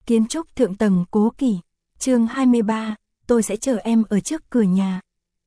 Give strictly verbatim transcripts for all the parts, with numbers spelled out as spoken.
Kiến trúc thượng tầng Cố Kỳ, chương hai mươi ba, tôi sẽ chờ em ở trước cửa nhà.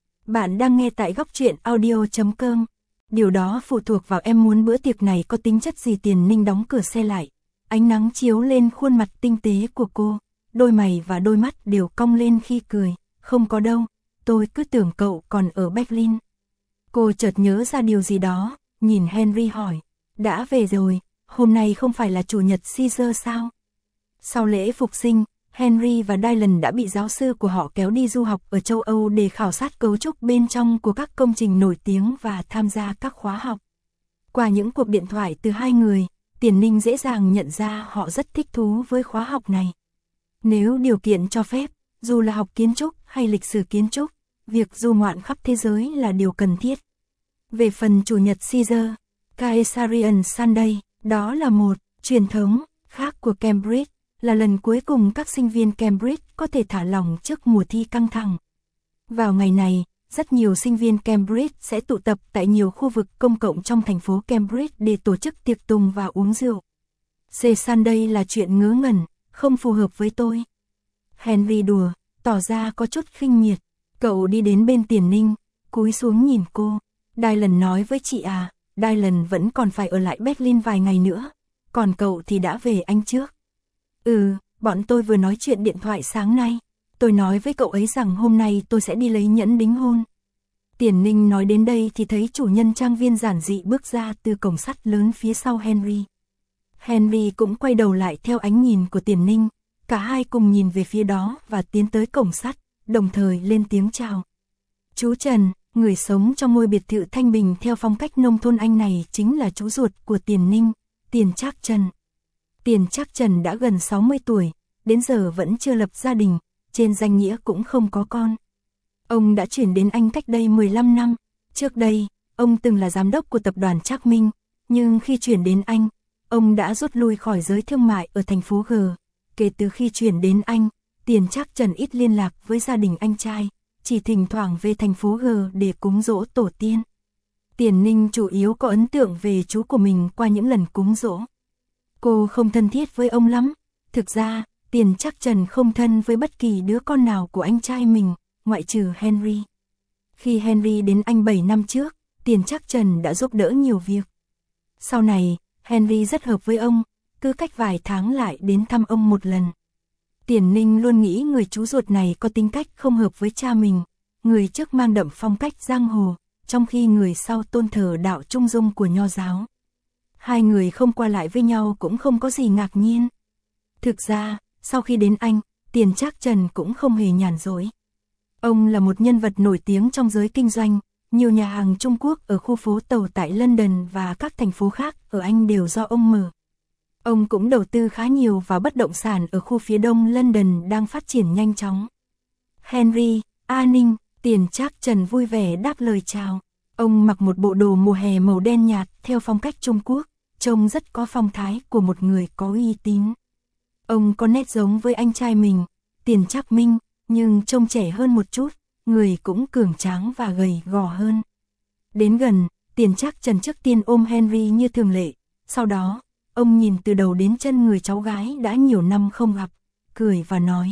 Bạn đang nghe tại góc truyện audio chấm com. Điều đó phụ thuộc vào em muốn bữa tiệc này có tính chất gì. Tiền Ninh đóng cửa xe lại. Ánh nắng chiếu lên khuôn mặt tinh tế của cô. Đôi mày và đôi mắt đều cong lên khi cười. Không có đâu, tôi cứ tưởng cậu còn ở Berlin. Cô chợt nhớ ra điều gì đó, nhìn Henry hỏi. Đã về rồi, hôm nay không phải là chủ nhật Caesar sao? Sau lễ phục sinh, Henry và Dylan đã bị giáo sư của họ kéo đi du học ở châu Âu để khảo sát cấu trúc bên trong của các công trình nổi tiếng và tham gia các khóa học. Qua những cuộc điện thoại từ hai người, Tiền Ninh dễ dàng nhận ra họ rất thích thú với khóa học này. Nếu điều kiện cho phép, dù là học kiến trúc hay lịch sử kiến trúc, việc du ngoạn khắp thế giới là điều cần thiết. Về phần chủ nhật Caesar, Caesarian Sunday, đó là một truyền thống khác của Cambridge, là lần cuối cùng các sinh viên Cambridge có thể thả lỏng trước mùa thi căng thẳng. Vào ngày này, rất nhiều sinh viên Cambridge sẽ tụ tập tại nhiều khu vực công cộng trong thành phố Cambridge để tổ chức tiệc tùng và uống rượu. C Sunday là chuyện ngớ ngẩn, không phù hợp với tôi. Henry đùa, tỏ ra có chút khinh miệt. Cậu đi đến bên Tiền Ninh, cúi xuống nhìn cô. Dylan nói với chị à, Dylan vẫn còn phải ở lại Berlin vài ngày nữa. Còn cậu thì đã về Anh trước. Ừ, bọn tôi vừa nói chuyện điện thoại sáng nay. Tôi nói với cậu ấy rằng hôm nay tôi sẽ đi lấy nhẫn đính hôn. Tiền Ninh nói đến đây thì thấy chủ nhân trang viên giản dị bước ra từ cổng sắt lớn phía sau Henry. Henry cũng quay đầu lại theo ánh nhìn của Tiền Ninh. Cả hai cùng nhìn về phía đó và tiến tới cổng sắt, đồng thời lên tiếng chào. Chú Trần, người sống trong ngôi biệt thự thanh bình theo phong cách nông thôn Anh này chính là chú ruột của Tiền Ninh, Tiền Trác Trần. Tiền Trác Trần đã gần sáu mươi tuổi, đến giờ vẫn chưa lập gia đình, trên danh nghĩa cũng không có con. Ông đã chuyển đến Anh cách đây mười lăm năm, trước đây, ông từng là giám đốc của tập đoàn Trác Minh, nhưng khi chuyển đến Anh, ông đã rút lui khỏi giới thương mại ở thành phố G. Kể từ khi chuyển đến Anh, Tiền Trác Trần ít liên lạc với gia đình anh trai, chỉ thỉnh thoảng về thành phố G để cúng giỗ tổ tiên. Tiền Ninh chủ yếu có ấn tượng về chú của mình qua những lần cúng giỗ. Cô không thân thiết với ông lắm. Thực ra, Tiền Trác Trần không thân với bất kỳ đứa con nào của anh trai mình, ngoại trừ Henry. Khi Henry đến Anh bảy năm trước, Tiền Trác Trần đã giúp đỡ nhiều việc. Sau này, Henry rất hợp với ông, cứ cách vài tháng lại đến thăm ông một lần. Tiền Ninh luôn nghĩ người chú ruột này có tính cách không hợp với cha mình, người trước mang đậm phong cách giang hồ, trong khi người sau tôn thờ đạo trung dung của Nho giáo. Hai người không qua lại với nhau cũng không có gì ngạc nhiên. Thực ra, sau khi đến Anh, Tiền Trác Trần cũng không hề nhàn rỗi. Ông là một nhân vật nổi tiếng trong giới kinh doanh, nhiều nhà hàng Trung Quốc ở khu phố Tàu tại London và các thành phố khác ở Anh đều do ông mở. Ông cũng đầu tư khá nhiều vào bất động sản ở khu phía đông London đang phát triển nhanh chóng. Henry, A Ninh, Tiền Trác Trần vui vẻ đáp lời chào. Ông mặc một bộ đồ mùa hè màu đen nhạt theo phong cách Trung Quốc, trông rất có phong thái của một người có uy tín. Ông có nét giống với anh trai mình, Tiền Trác Minh, nhưng trông trẻ hơn một chút, người cũng cường tráng và gầy gò hơn. Đến gần, Tiền Trác Trần trước tiên ôm Henry như thường lệ, sau đó, ông nhìn từ đầu đến chân người cháu gái đã nhiều năm không gặp, cười và nói.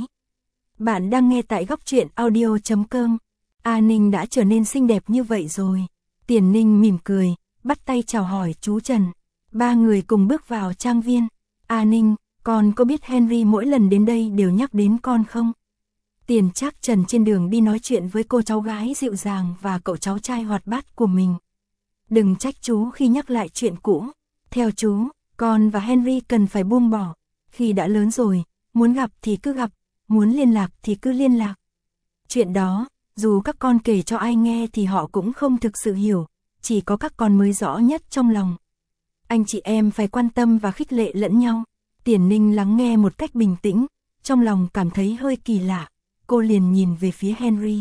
Bạn đang nghe tại góc truyện audio chấm com. A Ninh đã trở nên xinh đẹp như vậy rồi. Tiền Ninh mỉm cười, bắt tay chào hỏi chú Trần. Ba người cùng bước vào trang viên. A Ninh, con có biết Henry mỗi lần đến đây đều nhắc đến con không? Tiền Trác Trần trên đường đi nói chuyện với cô cháu gái dịu dàng và cậu cháu trai hoạt bát của mình. Đừng trách chú khi nhắc lại chuyện cũ. Theo chú, con và Henry cần phải buông bỏ. Khi đã lớn rồi, muốn gặp thì cứ gặp, muốn liên lạc thì cứ liên lạc. Chuyện đó, dù các con kể cho ai nghe thì họ cũng không thực sự hiểu, chỉ có các con mới rõ nhất trong lòng. Anh chị em phải quan tâm và khích lệ lẫn nhau. Tiền Ninh lắng nghe một cách bình tĩnh, trong lòng cảm thấy hơi kỳ lạ, cô liền nhìn về phía Henry.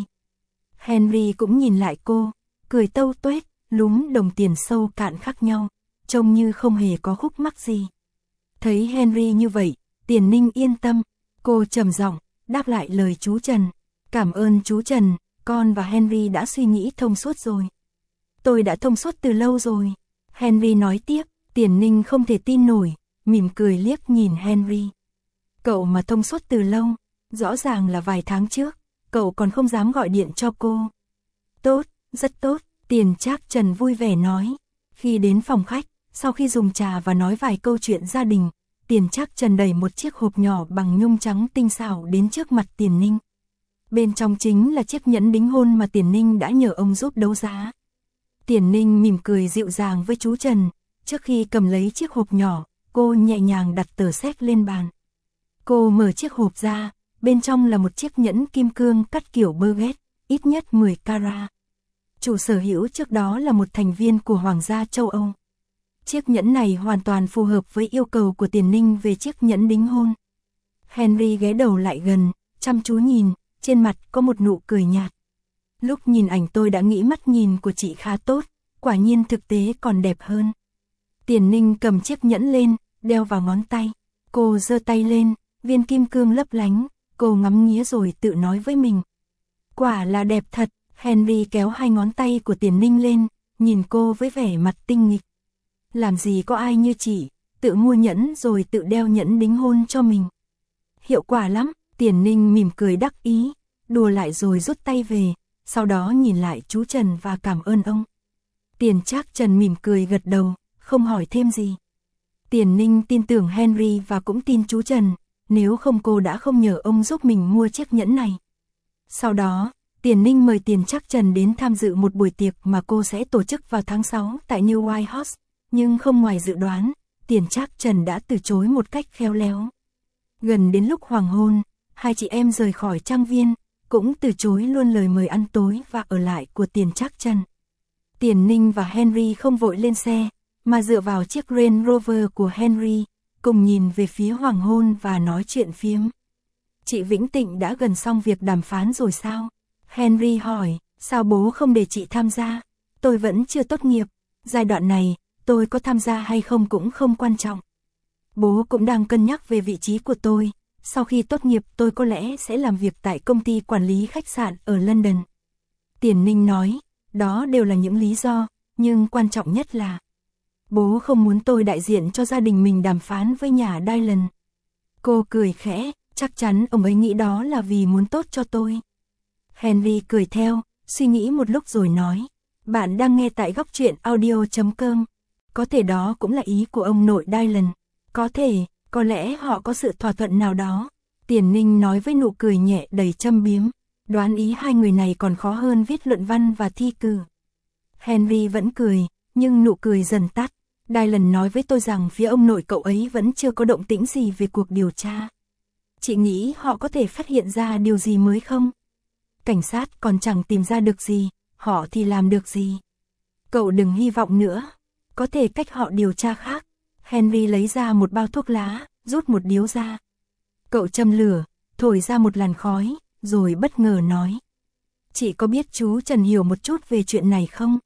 Henry cũng nhìn lại cô, cười tâu tuét, lúm đồng tiền sâu cạn khác nhau, trông như không hề có khúc mắc gì. Thấy Henry như vậy, Tiền Ninh yên tâm, cô trầm giọng đáp lại lời chú Trần. Cảm ơn chú Trần, con và Henry đã suy nghĩ thông suốt rồi. Tôi đã thông suốt từ lâu rồi. Henry nói tiếp. Tiền Ninh không thể tin nổi, mỉm cười liếc nhìn Henry. Cậu mà thông suốt từ lâu, rõ ràng là vài tháng trước, cậu còn không dám gọi điện cho cô. Tốt, rất tốt, Tiền Trác Trần vui vẻ nói. Khi đến phòng khách, sau khi dùng trà và nói vài câu chuyện gia đình, Tiền Trác Trần đẩy một chiếc hộp nhỏ bằng nhung trắng tinh xảo đến trước mặt Tiền Ninh. Bên trong chính là chiếc nhẫn đính hôn mà Tiền Ninh đã nhờ ông giúp đấu giá. Tiền Ninh mỉm cười dịu dàng với chú Trần, trước khi cầm lấy chiếc hộp nhỏ, cô nhẹ nhàng đặt tờ séc lên bàn. Cô mở chiếc hộp ra, bên trong là một chiếc nhẫn kim cương cắt kiểu baguette, ít nhất mười carat. Chủ sở hữu trước đó là một thành viên của Hoàng gia châu Âu. Chiếc nhẫn này hoàn toàn phù hợp với yêu cầu của Tiền Ninh về chiếc nhẫn đính hôn. Henry ghé đầu lại gần, chăm chú nhìn, trên mặt có một nụ cười nhạt. Lúc nhìn ảnh tôi đã nghĩ mắt nhìn của chị khá tốt, quả nhiên thực tế còn đẹp hơn. Tiền Ninh cầm chiếc nhẫn lên, đeo vào ngón tay. Cô giơ tay lên, viên kim cương lấp lánh, cô ngắm nghía rồi tự nói với mình. Quả là đẹp thật. Henry kéo hai ngón tay của Tiền Ninh lên, nhìn cô với vẻ mặt tinh nghịch. Làm gì có ai như chị, tự mua nhẫn rồi tự đeo nhẫn đính hôn cho mình. Hiệu quả lắm, Tiền Ninh mỉm cười đắc ý, đùa lại rồi rút tay về, sau đó nhìn lại chú Trần và cảm ơn ông. Tiền Trác Trần mỉm cười gật đầu, không hỏi thêm gì. Tiền Ninh tin tưởng Henry và cũng tin chú Trần, nếu không cô đã không nhờ ông giúp mình mua chiếc nhẫn này. Sau đó, Tiền Ninh mời Tiền Trác Trần đến tham dự một buổi tiệc mà cô sẽ tổ chức vào tháng sáu tại New White House, nhưng không ngoài dự đoán, Tiền Trác Trần đã từ chối một cách khéo léo. Gần đến lúc hoàng hôn, hai chị em rời khỏi trang viên, cũng từ chối luôn lời mời ăn tối và ở lại của Tiền Trác Trần. Tiền Ninh và Henry không vội lên xe, mà dựa vào chiếc Range Rover của Henry, cùng nhìn về phía hoàng hôn và nói chuyện phiếm. Chị Vĩnh Tịnh đã gần xong việc đàm phán rồi sao? Henry hỏi, sao bố không để chị tham gia? Tôi vẫn chưa tốt nghiệp, giai đoạn này, tôi có tham gia hay không cũng không quan trọng. Bố cũng đang cân nhắc về vị trí của tôi, sau khi tốt nghiệp tôi có lẽ sẽ làm việc tại công ty quản lý khách sạn ở London. Tiền Ninh nói, đó đều là những lý do, nhưng quan trọng nhất là bố không muốn tôi đại diện cho gia đình mình đàm phán với nhà Dylan. Cô cười khẽ, chắc chắn ông ấy nghĩ đó là vì muốn tốt cho tôi. Henry cười theo, suy nghĩ một lúc rồi nói, bạn đang nghe tại góc truyện audio chấm com. Có thể đó cũng là ý của ông nội Dylan. Có thể, có lẽ họ có sự thỏa thuận nào đó. Tiền Ninh nói với nụ cười nhẹ đầy châm biếm. Đoán ý hai người này còn khó hơn viết luận văn và thi cử. Henry vẫn cười, nhưng nụ cười dần tắt. Dylan nói với tôi rằng phía ông nội cậu ấy vẫn chưa có động tĩnh gì về cuộc điều tra. Chị nghĩ họ có thể phát hiện ra điều gì mới không? Cảnh sát còn chẳng tìm ra được gì, họ thì làm được gì? Cậu đừng hy vọng nữa, có thể cách họ điều tra khác. Henry lấy ra một bao thuốc lá, rút một điếu ra. Cậu châm lửa, thổi ra một làn khói, rồi bất ngờ nói. Chị có biết chú Trần hiểu một chút về chuyện này không?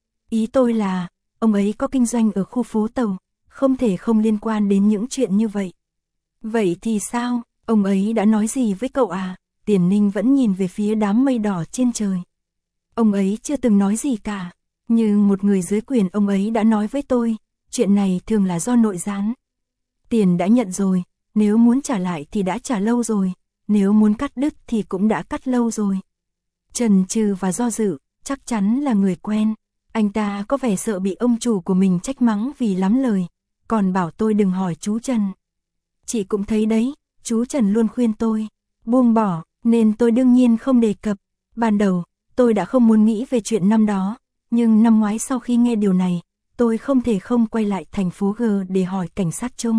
Ý tôi là, ông ấy có kinh doanh ở khu phố Tàu, không thể không liên quan đến những chuyện như vậy. Vậy thì sao, ông ấy đã nói gì với cậu à? Tiền Ninh vẫn nhìn về phía đám mây đỏ trên trời. Ông ấy chưa từng nói gì cả, nhưng một người dưới quyền ông ấy đã nói với tôi, chuyện này thường là do nội gián. Tiền đã nhận rồi, nếu muốn trả lại thì đã trả lâu rồi, nếu muốn cắt đứt thì cũng đã cắt lâu rồi. Chần chừ và do dự, chắc chắn là người quen. Anh ta có vẻ sợ bị ông chủ của mình trách mắng vì lắm lời, còn bảo tôi đừng hỏi chú Trần. Chị cũng thấy đấy, chú Trần luôn khuyên tôi buông bỏ, nên tôi đương nhiên không đề cập. Ban đầu, tôi đã không muốn nghĩ về chuyện năm đó, nhưng năm ngoái sau khi nghe điều này, tôi không thể không quay lại thành phố G để hỏi cảnh sát chung.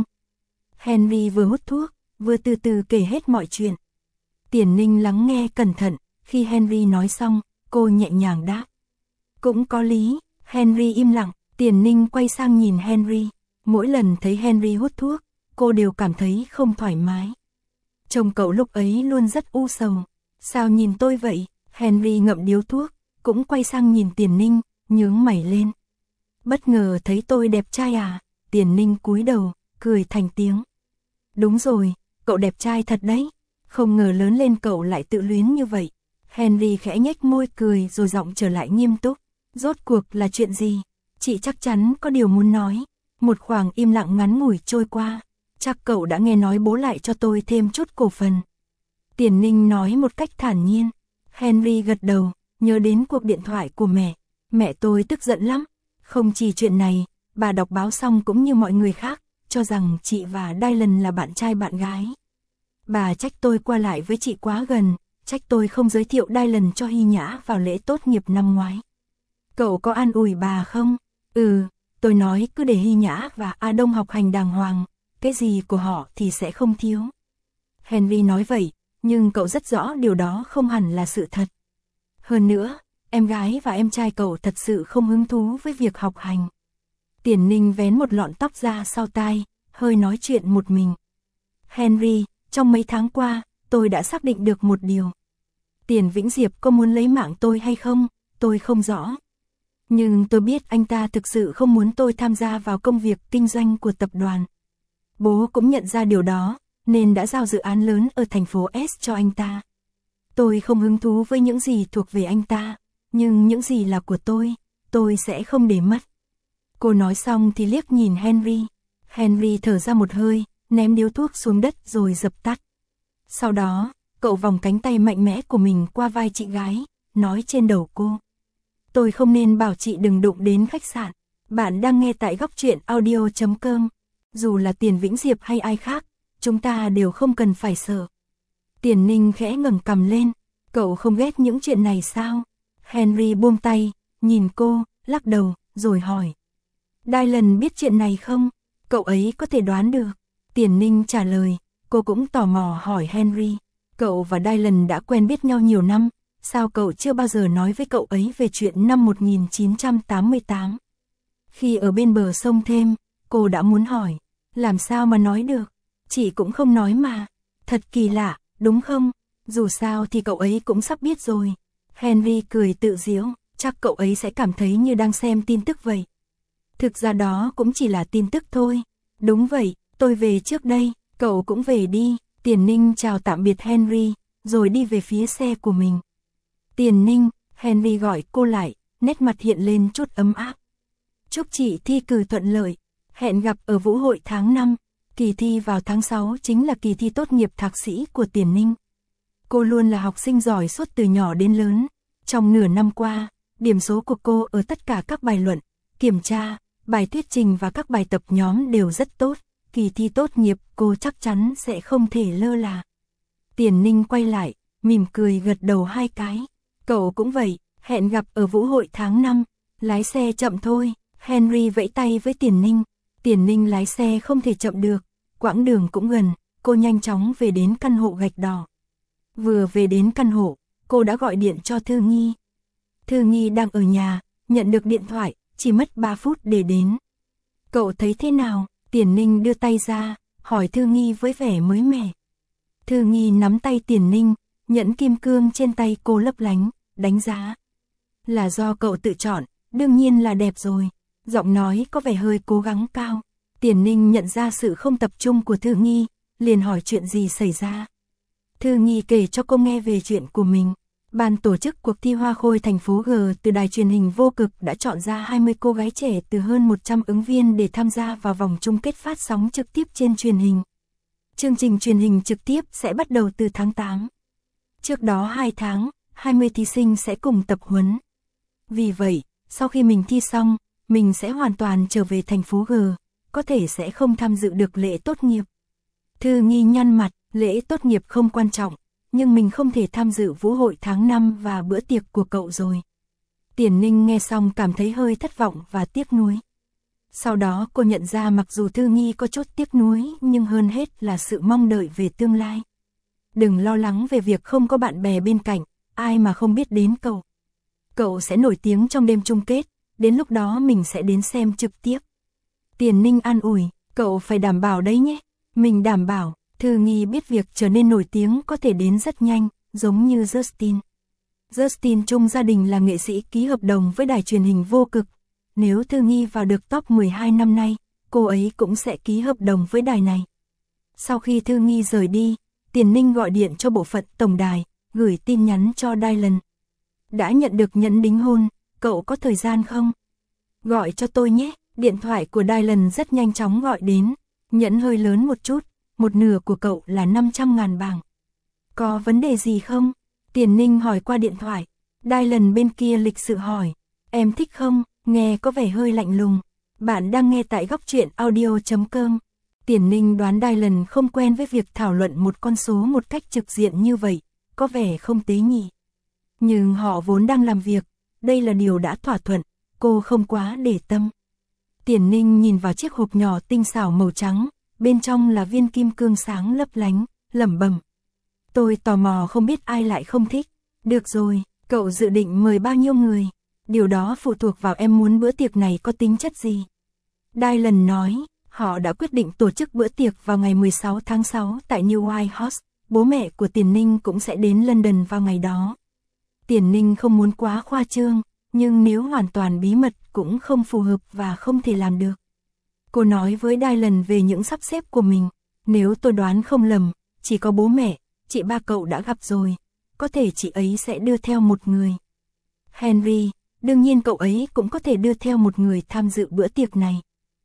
Henry vừa hút thuốc, vừa từ từ kể hết mọi chuyện. Tiền Ninh lắng nghe cẩn thận, khi Henry nói xong, cô nhẹ nhàng đáp. Cũng có lý. Henry im lặng, Tiền Ninh quay sang nhìn Henry. Mỗi lần thấy Henry hút thuốc, cô đều cảm thấy không thoải mái. Chồng cậu lúc ấy luôn rất u sầu. Sao nhìn tôi vậy? Henry ngậm điếu thuốc, cũng quay sang nhìn Tiền Ninh, nhướng mày lên. Bất ngờ thấy tôi đẹp trai à? Tiền Ninh cúi đầu, cười thành tiếng. Đúng rồi, cậu đẹp trai thật đấy. Không ngờ lớn lên cậu lại tự luyến như vậy. Henry khẽ nhếch môi cười rồi giọng trở lại nghiêm túc. Rốt cuộc là chuyện gì? Chị chắc chắn có điều muốn nói. Một khoảng im lặng ngắn ngủi trôi qua. chắc cậu đã nghe nói bố lại cho tôi thêm chút cổ phần. Tiền Ninh nói một cách thản nhiên. Henry gật đầu, nhớ đến cuộc điện thoại của mẹ. Mẹ tôi tức giận lắm. Không chỉ chuyện này, bà đọc báo xong cũng như mọi người khác, cho rằng chị và Dylan là bạn trai bạn gái. Bà trách tôi qua lại với chị quá gần, trách tôi không giới thiệu Dylan cho Hy Nhã vào lễ tốt nghiệp năm ngoái. Cậu có an ủi bà không? Ừ, tôi nói cứ để Hy Nhã và A Đông học hành đàng hoàng, cái gì của họ thì sẽ không thiếu. Henry nói vậy, nhưng cậu rất rõ điều đó không hẳn là sự thật. Hơn nữa, em gái và em trai cậu thật sự không hứng thú với việc học hành. Tiền Ninh vén một lọn tóc ra sau tai, hơi nói chuyện một mình. Henry, trong mấy tháng qua, tôi đã xác định được một điều. Tiền Vĩnh Diệp có muốn lấy mạng tôi hay không, tôi không rõ. Nhưng tôi biết anh ta thực sự không muốn tôi tham gia vào công việc kinh doanh của tập đoàn. Bố cũng nhận ra điều đó, nên đã giao dự án lớn ở thành phố S cho anh ta. Tôi không hứng thú với những gì thuộc về anh ta, nhưng những gì là của tôi, tôi sẽ không để mất. Cô nói xong thì liếc nhìn Henry. Henry thở ra một hơi, ném điếu thuốc xuống đất rồi dập tắt. Sau đó, cậu vòng cánh tay mạnh mẽ của mình qua vai chị gái, nói trên đầu cô. Tôi không nên bảo chị đừng đụng đến khách sạn. Bạn đang nghe tại góc truyện audio chấm com. Dù là Tiền Vĩnh Diệp hay ai khác, chúng ta đều không cần phải sợ. Tiền Ninh khẽ ngẩng cằm lên. Cậu không ghét những chuyện này sao? Henry buông tay, nhìn cô, lắc đầu, rồi hỏi. Dylan biết chuyện này không? Cậu ấy có thể đoán được. Tiền Ninh trả lời. Cô cũng tò mò hỏi Henry. Cậu và Dylan đã quen biết nhau nhiều năm. Sao cậu chưa bao giờ nói với cậu ấy về chuyện năm một nghìn chín trăm tám mươi tám? Khi ở bên bờ sông Thêm, cô đã muốn hỏi. Làm sao mà nói được? Chị cũng không nói mà. Thật kỳ lạ, đúng không? Dù sao thì cậu ấy cũng sắp biết rồi. Henry cười tự giễu. Chắc cậu ấy sẽ cảm thấy như đang xem tin tức vậy. Thực ra đó cũng chỉ là tin tức thôi. Đúng vậy, tôi về trước đây. Cậu cũng về đi. Tiền Ninh chào tạm biệt Henry, rồi đi về phía xe của mình. Tiền Ninh, Henry gọi cô lại, nét mặt hiện lên chút ấm áp. Chúc chị thi cử thuận lợi. Hẹn gặp ở vũ hội tháng năm. Kỳ thi vào tháng sáu chính là kỳ thi tốt nghiệp thạc sĩ của Tiền Ninh. Cô luôn là học sinh giỏi suốt từ nhỏ đến lớn. Trong nửa năm qua, điểm số của cô ở tất cả các bài luận, kiểm tra, bài thuyết trình và các bài tập nhóm đều rất tốt. Kỳ thi tốt nghiệp cô chắc chắn sẽ không thể lơ là. Tiền Ninh quay lại, mỉm cười gật đầu hai cái. Cậu cũng vậy, hẹn gặp ở vũ hội tháng năm. Lái xe chậm thôi. Henry vẫy tay với Tiền Ninh. Tiền Ninh lái xe không thể chậm được. Quãng đường cũng gần, cô nhanh chóng về đến căn hộ gạch đỏ. Vừa về đến căn hộ, cô đã gọi điện cho Thư Nghi. Thư Nghi đang ở nhà, nhận được điện thoại, chỉ mất ba phút để đến. Cậu thấy thế nào? Tiền Ninh đưa tay ra, hỏi Thư Nghi với vẻ mới mẻ. Thư Nghi nắm tay Tiền Ninh, nhẫn kim cương trên tay cô lấp lánh, đánh giá. Là do cậu tự chọn, đương nhiên là đẹp rồi. Giọng nói có vẻ hơi cố gắng cao. Tiền Ninh nhận ra sự không tập trung của Thư Nghi, liền hỏi chuyện gì xảy ra. Thư Nghi kể cho cô nghe về chuyện của mình. Ban tổ chức cuộc thi Hoa Khôi thành phố G từ đài truyền hình Vô Cực đã chọn ra hai mươi cô gái trẻ từ hơn một trăm ứng viên để tham gia vào vòng chung kết phát sóng trực tiếp trên truyền hình. Chương trình truyền hình trực tiếp sẽ bắt đầu từ tháng tám. Trước đó hai tháng, hai mươi thí sinh sẽ cùng tập huấn. Vì vậy, sau khi mình thi xong, mình sẽ hoàn toàn trở về thành phố G, có thể sẽ không tham dự được lễ tốt nghiệp. Thư Nghi nhăn mặt, lễ tốt nghiệp không quan trọng, nhưng mình không thể tham dự vũ hội tháng năm và bữa tiệc của cậu rồi. Tiền Ninh nghe xong cảm thấy hơi thất vọng và tiếc nuối. Sau đó cô nhận ra mặc dù Thư Nghi có chút tiếc nuối nhưng hơn hết là sự mong đợi về tương lai. Đừng lo lắng về việc không có bạn bè bên cạnh, ai mà không biết đến cậu. Cậu sẽ nổi tiếng trong đêm chung kết, đến lúc đó mình sẽ đến xem trực tiếp. Tiền Ninh an ủi, cậu phải đảm bảo đấy nhé. Mình đảm bảo. Thư Nghi biết việc trở nên nổi tiếng có thể đến rất nhanh, giống như Justin. Justin chung gia đình là nghệ sĩ ký hợp đồng với đài truyền hình Vô Cực. Nếu Thư Nghi vào được top mười hai năm nay, cô ấy cũng sẽ ký hợp đồng với đài này. Sau khi Thư Nghi rời đi, Tiền Ninh gọi điện cho bộ phận tổng đài, gửi tin nhắn cho Dylan. Đã nhận được nhẫn đính hôn, cậu có thời gian không? Gọi cho tôi nhé. Điện thoại của Dylan rất nhanh chóng gọi đến. Nhẫn hơi lớn một chút, một nửa của cậu là năm trăm ngàn bảng. Có vấn đề gì không? Tiền Ninh hỏi qua điện thoại. Dylan bên kia lịch sự hỏi. Em thích không? Nghe có vẻ hơi lạnh lùng. Bạn đang nghe tại góc truyện audio.com. Tiền Ninh đoán Dylan không quen với việc thảo luận một con số một cách trực diện như vậy, có vẻ không tế nhị. Nhưng họ vốn đang làm việc, đây là điều đã thỏa thuận, cô không quá để tâm. Tiền Ninh nhìn vào chiếc hộp nhỏ tinh xảo màu trắng, bên trong là viên kim cương sáng lấp lánh, lẩm bẩm. Tôi tò mò không biết ai lại không thích. Được rồi, cậu dự định mời bao nhiêu người? Điều đó phụ thuộc vào em muốn bữa tiệc này có tính chất gì. Dylan nói, họ đã quyết định tổ chức bữa tiệc vào ngày mười sáu tháng sáu tại New White House, bố mẹ của Tiền Ninh cũng sẽ đến London vào ngày đó. Tiền Ninh không muốn quá khoa trương, nhưng nếu hoàn toàn bí mật cũng không phù hợp và không thể làm được. Cô nói với Dylan về những sắp xếp của mình, nếu tôi đoán không lầm, chỉ có bố mẹ, chị ba cậu đã gặp rồi, có thể chị ấy sẽ đưa theo một người. Henry, đương nhiên cậu ấy cũng có thể đưa theo một người tham dự bữa tiệc này.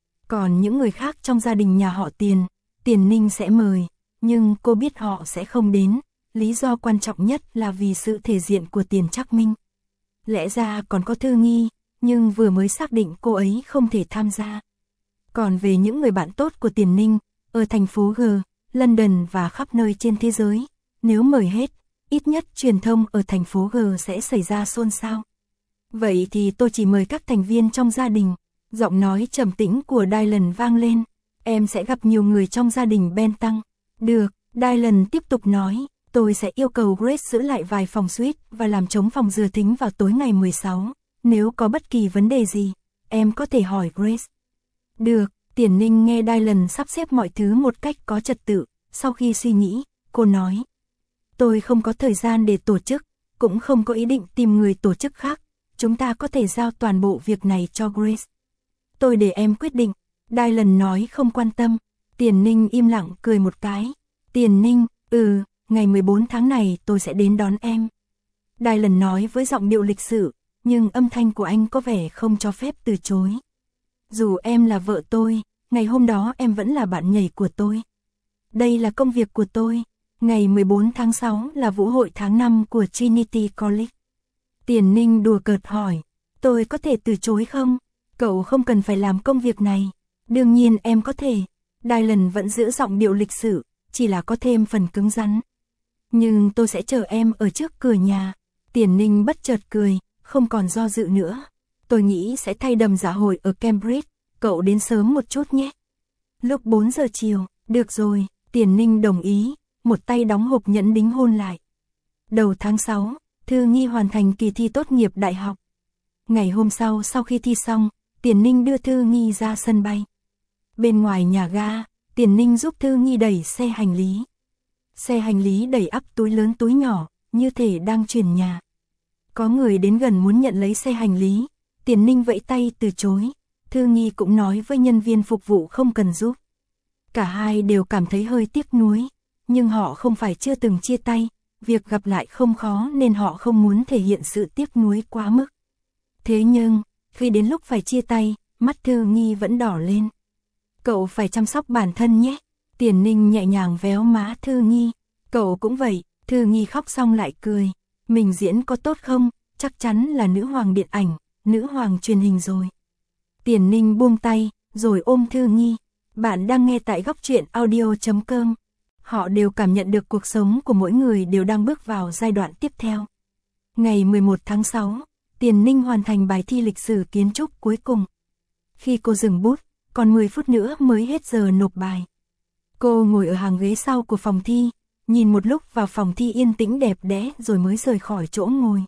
Còn những người khác trong gia đình nhà họ Tiền, Tiền Ninh sẽ mời, nhưng cô biết họ sẽ không đến, lý do quan trọng nhất là vì sự thể diện của Tiền Trác Minh. Lẽ ra còn có Thư Nghi, nhưng vừa mới xác định cô ấy không thể tham gia. Còn về những người bạn tốt của Tiền Ninh, ở thành phố G, London và khắp nơi trên thế giới, nếu mời hết, ít nhất truyền thông ở thành phố G sẽ xảy ra xôn xao. Vậy thì tôi chỉ mời các thành viên trong gia đình. Giọng nói trầm tĩnh của Dylan vang lên. Em sẽ gặp nhiều người trong gia đình Ben Tăng. Được, Dylan tiếp tục nói. Tôi sẽ yêu cầu Grace giữ lại vài phòng suite và làm trống phòng dừa thính vào tối ngày mười sáu. Nếu có bất kỳ vấn đề gì, em có thể hỏi Grace. Được, Tiền Ninh nghe Dylan sắp xếp mọi thứ một cách có trật tự. Sau khi suy nghĩ, cô nói. Tôi không có thời gian để tổ chức, cũng không có ý định tìm người tổ chức khác. Chúng ta có thể giao toàn bộ việc này cho Grace. Tôi để em quyết định. Dylan nói không quan tâm. Tiền Ninh im lặng cười một cái. Tiền Ninh, ừ, ngày mười bốn tháng này tôi sẽ đến đón em. Dylan nói với giọng điệu lịch sự, nhưng âm thanh của anh có vẻ không cho phép từ chối. Dù em là vợ tôi, ngày hôm đó em vẫn là bạn nhảy của tôi. Đây là công việc của tôi. Ngày mười bốn tháng sáu là vũ hội tháng năm của Trinity College. Tiền Ninh đùa cợt hỏi, tôi có thể từ chối không? Cậu không cần phải làm công việc này. Đương nhiên em có thể. Dylan vẫn giữ giọng điệu lịch sự, chỉ là có thêm phần cứng rắn. Nhưng tôi sẽ chờ em ở trước cửa nhà. Tiền Ninh bất chợt cười, không còn do dự nữa. Tôi nghĩ sẽ thay đầm dạ hội ở Cambridge, cậu đến sớm một chút nhé. Lúc bốn giờ chiều, được rồi, Tiền Ninh đồng ý, một tay đóng hộp nhẫn đính hôn lại. Đầu tháng sáu, Thư Nghi hoàn thành kỳ thi tốt nghiệp đại học. Ngày hôm sau sau khi thi xong, Tiền Ninh đưa Thư Nghi ra sân bay. Bên ngoài nhà ga, Tiền Ninh giúp Thư Nghi đẩy xe hành lý. Xe hành lý đẩy ắp túi lớn túi nhỏ, như thể đang chuyển nhà. Có người đến gần muốn nhận lấy xe hành lý, Tiền Ninh vẫy tay từ chối. Thư Nghi cũng nói với nhân viên phục vụ không cần giúp. Cả hai đều cảm thấy hơi tiếc nuối, nhưng họ không phải chưa từng chia tay, việc gặp lại không khó nên họ không muốn thể hiện sự tiếc nuối quá mức. Thế nhưng, khi đến lúc phải chia tay, mắt Thư Nghi vẫn đỏ lên. Cậu phải chăm sóc bản thân nhé. Tiền Ninh nhẹ nhàng véo má Thư Nghi. Cậu cũng vậy. Thư Nghi khóc xong lại cười. Mình diễn có tốt không? Chắc chắn là nữ hoàng điện ảnh, nữ hoàng truyền hình rồi. Tiền Ninh buông tay, rồi ôm Thư Nghi. Bạn đang nghe tại góc truyện audio.com. Họ đều cảm nhận được cuộc sống của mỗi người đều đang bước vào giai đoạn tiếp theo. Ngày mười một tháng sáu, Tiền Ninh hoàn thành bài thi lịch sử kiến trúc cuối cùng. Khi cô dừng bút, còn mười phút nữa mới hết giờ nộp bài. Cô ngồi ở hàng ghế sau của phòng thi, nhìn một lúc vào phòng thi yên tĩnh đẹp đẽ rồi mới rời khỏi chỗ ngồi.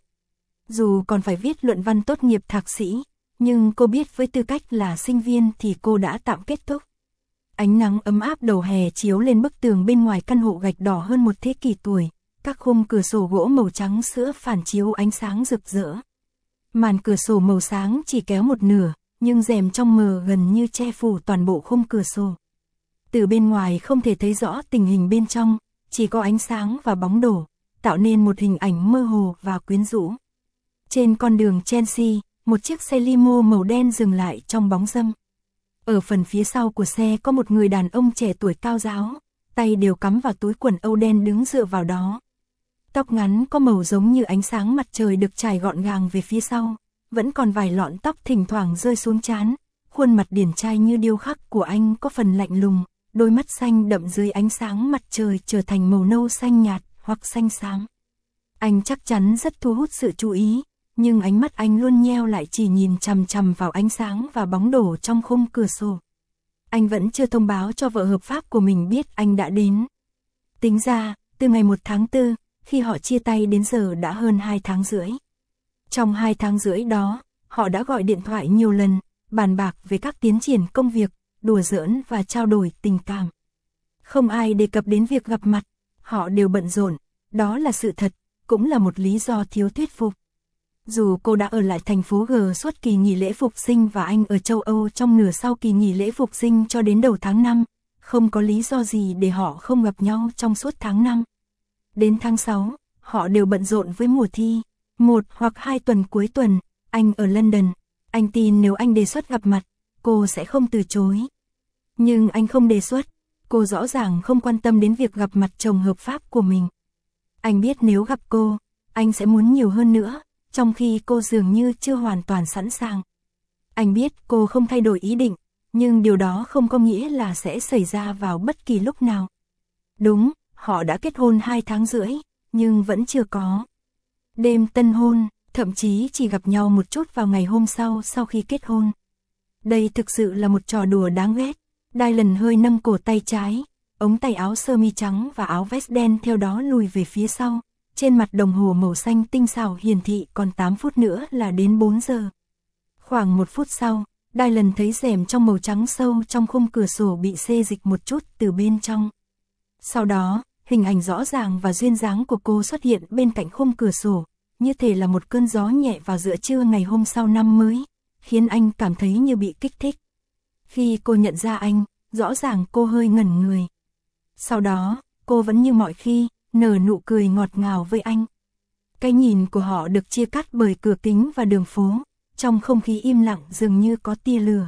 Dù còn phải viết luận văn tốt nghiệp thạc sĩ, nhưng cô biết với tư cách là sinh viên thì cô đã tạm kết thúc. Ánh nắng ấm áp đầu hè chiếu lên bức tường bên ngoài căn hộ gạch đỏ hơn một thế kỷ tuổi, các khung cửa sổ gỗ màu trắng sữa phản chiếu ánh sáng rực rỡ. Màn cửa sổ màu sáng chỉ kéo một nửa, nhưng rèm trong mờ gần như che phủ toàn bộ khung cửa sổ. Từ bên ngoài không thể thấy rõ tình hình bên trong, chỉ có ánh sáng và bóng đổ, tạo nên một hình ảnh mơ hồ và quyến rũ. Trên con đường Chelsea, một chiếc xe limo màu đen dừng lại trong bóng râm. Ở phần phía sau của xe có một người đàn ông trẻ tuổi cao ráo, tay đều cắm vào túi quần âu đen đứng dựa vào đó. Tóc ngắn có màu giống như ánh sáng mặt trời được trải gọn gàng về phía sau, vẫn còn vài lọn tóc thỉnh thoảng rơi xuống trán. Khuôn mặt điển trai như điêu khắc của anh có phần lạnh lùng, đôi mắt xanh đậm dưới ánh sáng mặt trời trở thành màu nâu xanh nhạt hoặc xanh xám. Anh chắc chắn rất thu hút sự chú ý, nhưng ánh mắt anh luôn nheo lại chỉ nhìn chằm chằm vào ánh sáng và bóng đổ trong khung cửa sổ. Anh vẫn chưa thông báo cho vợ hợp pháp của mình biết anh đã đến. Tính ra, từ ngày một tháng tư, khi họ chia tay đến giờ đã hơn hai tháng rưỡi. Trong hai tháng rưỡi đó, họ đã gọi điện thoại nhiều lần, bàn bạc về các tiến triển công việc, đùa giỡn và trao đổi tình cảm. Không ai đề cập đến việc gặp mặt, họ đều bận rộn, đó là sự thật, cũng là một lý do thiếu thuyết phục. Dù cô đã ở lại thành phố G suốt kỳ nghỉ lễ Phục sinh và anh ở châu Âu trong nửa sau kỳ nghỉ lễ Phục sinh cho đến đầu tháng năm, không có lý do gì để họ không gặp nhau trong suốt tháng năm. Đến tháng sáu, họ đều bận rộn với mùa thi, một hoặc hai tuần cuối tuần, anh ở London, anh tin nếu anh đề xuất gặp mặt, cô sẽ không từ chối. Nhưng anh không đề xuất, cô rõ ràng không quan tâm đến việc gặp mặt chồng hợp pháp của mình. Anh biết nếu gặp cô, anh sẽ muốn nhiều hơn nữa, trong khi cô dường như chưa hoàn toàn sẵn sàng. Anh biết cô không thay đổi ý định, nhưng điều đó không có nghĩa là sẽ xảy ra vào bất kỳ lúc nào. Đúng, họ đã kết hôn hai tháng rưỡi, nhưng vẫn chưa có đêm tân hôn, thậm chí chỉ gặp nhau một chút vào ngày hôm sau sau khi kết hôn. Đây thực sự là một trò đùa đáng ghét. Dylan hơi nâng cổ tay trái, ống tay áo sơ mi trắng và áo vest đen theo đó lùi về phía sau. Trên mặt đồng hồ màu xanh tinh xảo hiển thị còn tám phút nữa là đến bốn giờ. Khoảng một phút sau, Dylan thấy rèm trong màu trắng sâu trong khung cửa sổ bị xê dịch một chút từ bên trong. Sau đó, hình ảnh rõ ràng và duyên dáng của cô xuất hiện bên cạnh khung cửa sổ, như thể là một cơn gió nhẹ vào giữa trưa ngày hôm sau năm mới, khiến anh cảm thấy như bị kích thích. Khi cô nhận ra anh, rõ ràng cô hơi ngẩn người. Sau đó, cô vẫn như mọi khi, nở nụ cười ngọt ngào với anh. Cái nhìn của họ được chia cắt bởi cửa kính và đường phố, trong không khí im lặng dường như có tia lửa.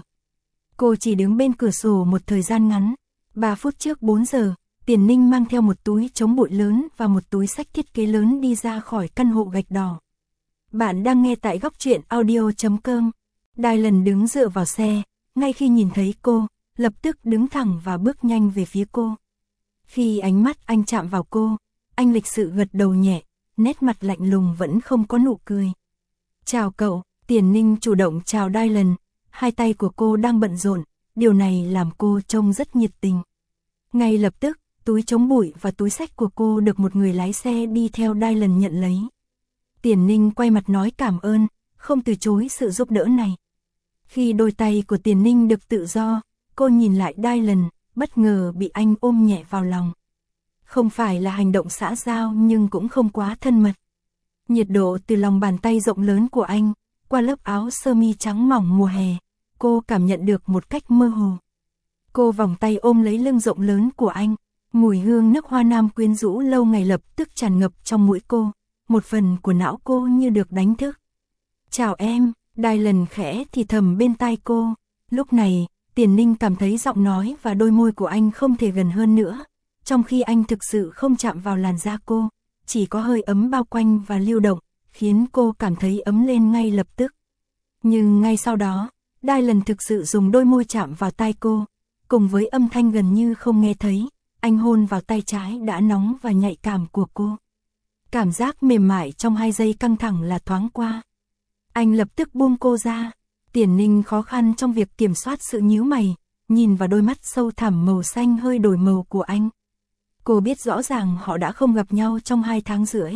Cô chỉ đứng bên cửa sổ một thời gian ngắn, ba phút trước bốn giờ, Tiền Ninh mang theo một túi chống bụi lớn và một túi xách thiết kế lớn đi ra khỏi căn hộ gạch đỏ. Bạn đang nghe tại góc truyện audio chấm com. Dylan đứng dựa vào xe, ngay khi nhìn thấy cô, lập tức đứng thẳng và bước nhanh về phía cô. Khi ánh mắt anh chạm vào cô, anh lịch sự gật đầu nhẹ, nét mặt lạnh lùng vẫn không có nụ cười. Chào cậu, Tiền Ninh chủ động chào Dylan, hai tay của cô đang bận rộn, điều này làm cô trông rất nhiệt tình. Ngay lập tức, túi chống bụi và túi xách của cô được một người lái xe đi theo Dylan nhận lấy. Tiền Ninh quay mặt nói cảm ơn, không từ chối sự giúp đỡ này. Khi đôi tay của Tiền Ninh được tự do, cô nhìn lại Dylan, bất ngờ bị anh ôm nhẹ vào lòng. Không phải là hành động xã giao nhưng cũng không quá thân mật. Nhiệt độ từ lòng bàn tay rộng lớn của anh, qua lớp áo sơ mi trắng mỏng mùa hè, cô cảm nhận được một cách mơ hồ. Cô vòng tay ôm lấy lưng rộng lớn của anh, mùi hương nước hoa nam quyến rũ lâu ngày lập tức tràn ngập trong mũi cô, một phần của não cô như được đánh thức. Chào em, Dylan khẽ thì thầm bên tai cô. Lúc này, Tiền Ninh cảm thấy giọng nói và đôi môi của anh không thể gần hơn nữa, trong khi anh thực sự không chạm vào làn da cô, chỉ có hơi ấm bao quanh và lưu động, khiến cô cảm thấy ấm lên ngay lập tức. Nhưng ngay sau đó, Dylan thực sự dùng đôi môi chạm vào tai cô, cùng với âm thanh gần như không nghe thấy, anh hôn vào tay trái đã nóng và nhạy cảm của cô. Cảm giác mềm mại trong hai giây căng thẳng là thoáng qua. Anh lập tức buông cô ra. Tiền Ninh khó khăn trong việc kiểm soát sự nhíu mày, nhìn vào đôi mắt sâu thẳm màu xanh hơi đổi màu của anh. Cô biết rõ ràng họ đã không gặp nhau trong hai tháng rưỡi.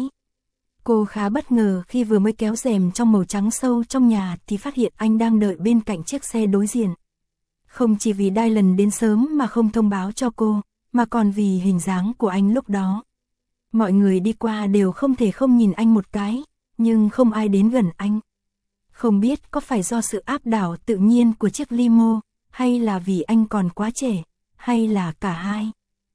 Cô khá bất ngờ khi vừa mới kéo rèm trong màu trắng sâu trong nhà thì phát hiện anh đang đợi bên cạnh chiếc xe đối diện. Không chỉ vì Dylan đến sớm mà không thông báo cho cô, mà còn vì hình dáng của anh lúc đó. Mọi người đi qua đều không thể không nhìn anh một cái, nhưng không ai đến gần anh. Không biết có phải do sự áp đảo tự nhiên của chiếc limo, hay là vì anh còn quá trẻ, hay là cả hai.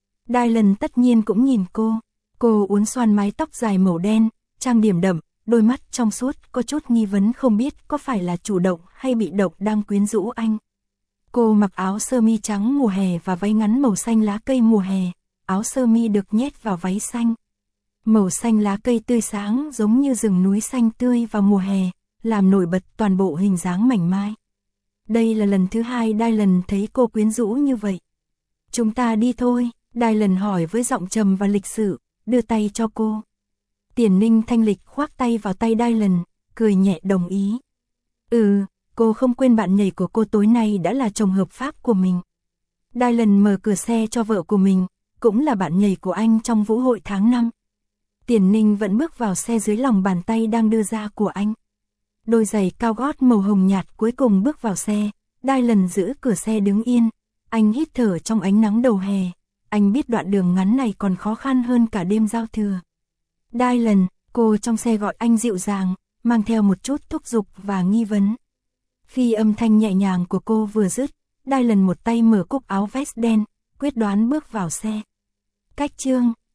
Dylan tất nhiên cũng nhìn cô. Cô uốn xoăn mái tóc dài màu đen, trang điểm đậm, đôi mắt trong suốt có chút nghi vấn không biết có phải là chủ động hay bị động đang quyến rũ anh. Cô mặc áo sơ mi trắng mùa hè và váy ngắn màu xanh lá cây mùa hè, áo sơ mi được nhét vào váy xanh. Màu xanh lá cây tươi sáng giống như rừng núi xanh tươi vào mùa hè, làm nổi bật toàn bộ hình dáng mảnh mai. Đây là lần thứ hai Dylan thấy cô quyến rũ như vậy. Chúng ta đi thôi, Dylan hỏi với giọng trầm và lịch sự, đưa tay cho cô. Tiền Ninh thanh lịch khoác tay vào tay Dylan, cười nhẹ đồng ý. Ừ, cô không quên bạn nhảy của cô tối nay đã là chồng hợp pháp của mình. Dylan mở cửa xe cho vợ của mình, cũng là bạn nhảy của anh trong vũ hội tháng năm. Tiền Ninh vẫn bước vào xe dưới lòng bàn tay đang đưa ra của anh. Đôi giày cao gót màu hồng nhạt cuối cùng bước vào xe, Dylan giữ cửa xe đứng yên. Anh hít thở trong ánh nắng đầu hè. Anh biết đoạn đường ngắn này còn khó khăn hơn cả đêm giao thừa. Dylan, cô trong xe gọi anh dịu dàng, mang theo một chút thúc giục và nghi vấn. Khi âm thanh nhẹ nhàng của cô vừa dứt, Dylan một tay mở cúc áo vest đen, quyết đoán bước vào xe. Cách chương